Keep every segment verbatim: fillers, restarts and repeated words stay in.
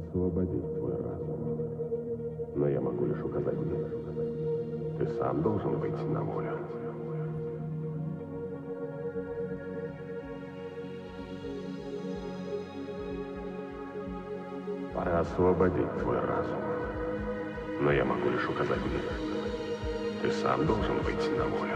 освободить твой разум. Но я могу лишь указать дверь. Ты сам должен выйти на волю. Пора освободить твой разум. Но я могу лишь указать дверь. Ты сам должен выйти на волю.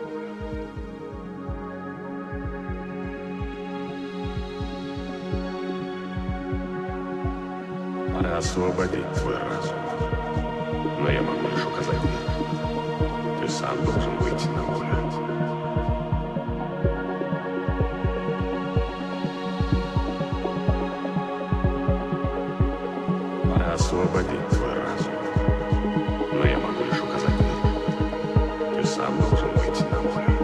Пора освободить твой разум. Но я могу лишь указать дверь. Ты сам должен выйти на волю. Пора освободить твой разум. Но я могу лишь указать дверь. Ты сам должен выйти на волю.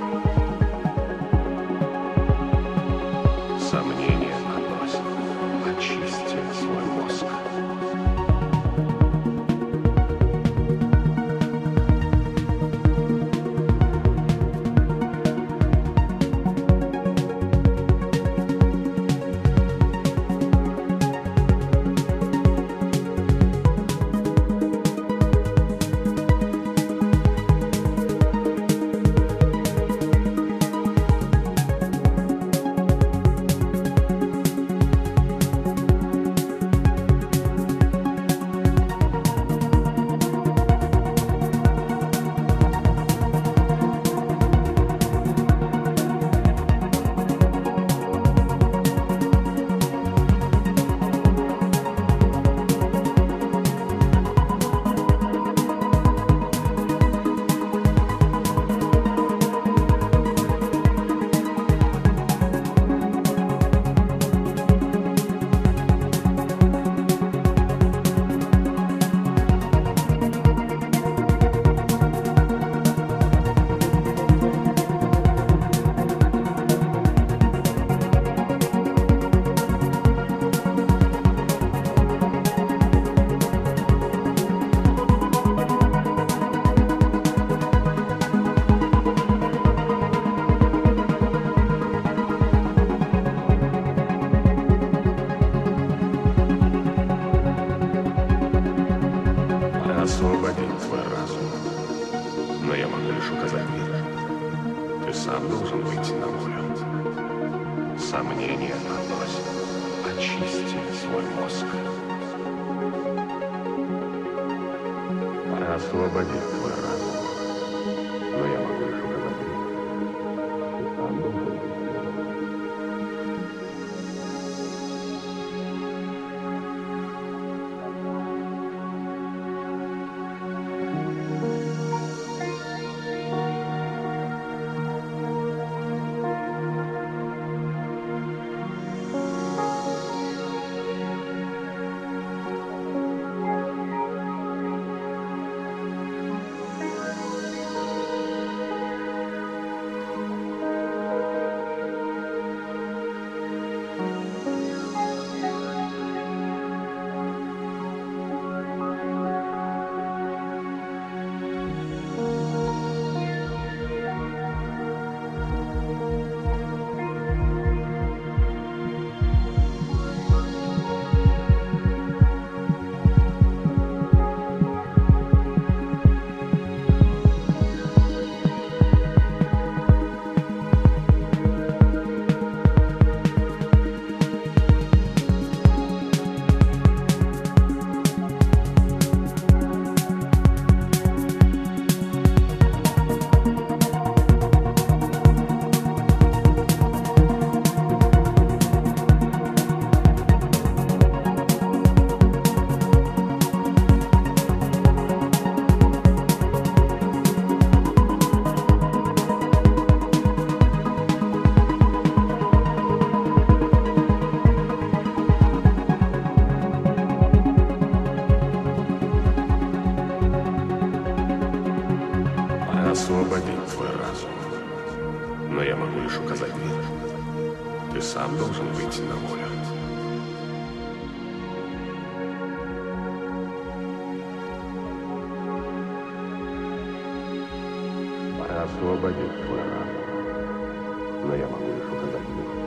Сомнения наносят. Очисти свой мозг. Освободить твой разум. Но я могу лишь указать дверь. Ты сам должен выйти на волю. Сомнения наносят. Очисти свой мозг. Пора освободить твой разум. Но я могу лишь указать дверь. Ты сам должен выйти на волю. Освободить твой разум. Но я могу лишь указать дверь. Ты сам должен выйти на волю. Пора освободить твой разум. Но я могу лишь указать дверь.